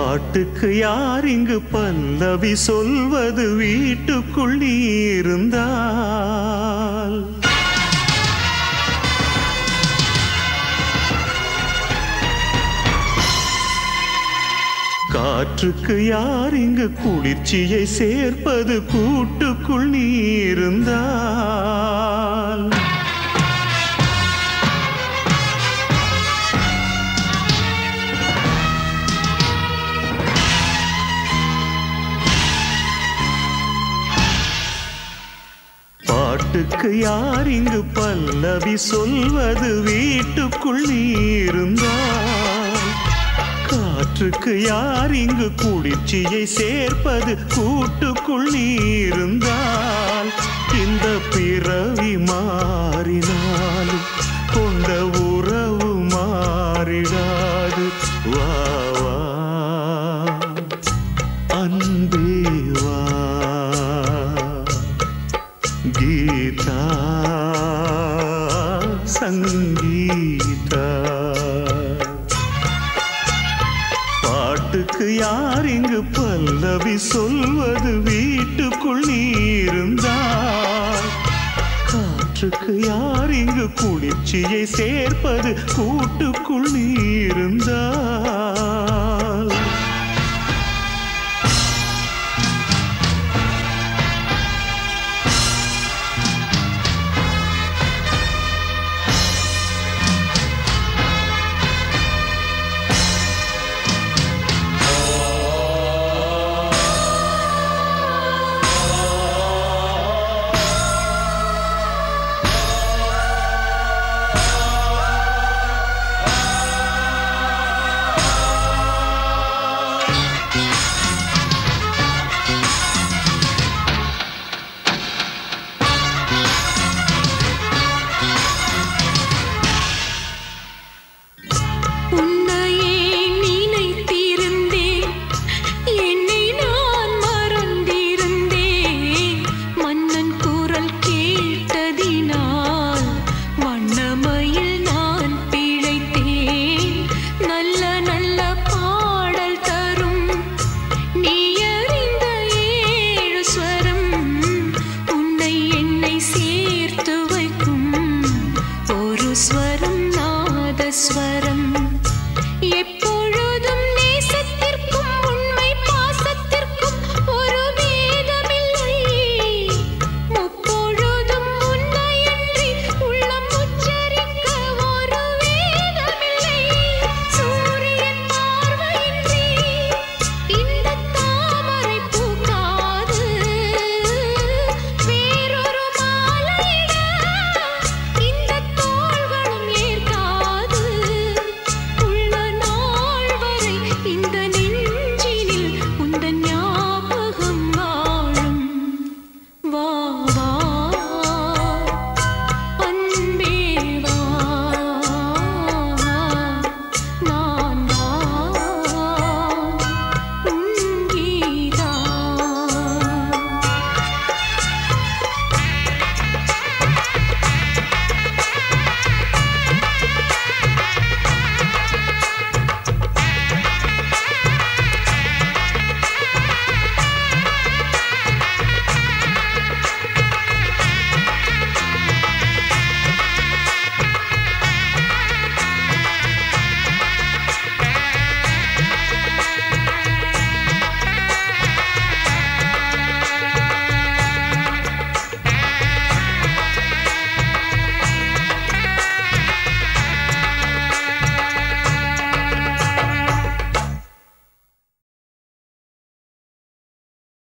பாட்டுக்கு யார் இங்கு பல்லவி சொல்வது வீட்டுக்குள் நீ இருந்தால் காற்றுக்கு யார் இங்கு குளிர்ச்சியை சேர்ப்பது கூட்டுக்குள் நீ இருந்தால் பாட்டுக்கு யார் இங்கு பல்லவி சொல்வது வீட்டுக்குள் நீ இருந்தால் காற்றுக்கு யார் இங்கு குளிர்ச்சியை சேர்ப்பது கூட்டுக்குள் நீ இருந்தால் இந்த பிறவி மாறினாலும் கொண்ட உறவு மாறிடாது வா வா அன்பே வா கீதா சங்கீதா பாட்டுக்கு யார் இங்கு பல்லவி சொல்வது வீட்டுக்குள் நீ இருந்தால் காற்றுக்கு யார் இங்கு குளிர்ச்சியை சேர்ப்பது கூட்டுக்குள் நீ இருந்தால்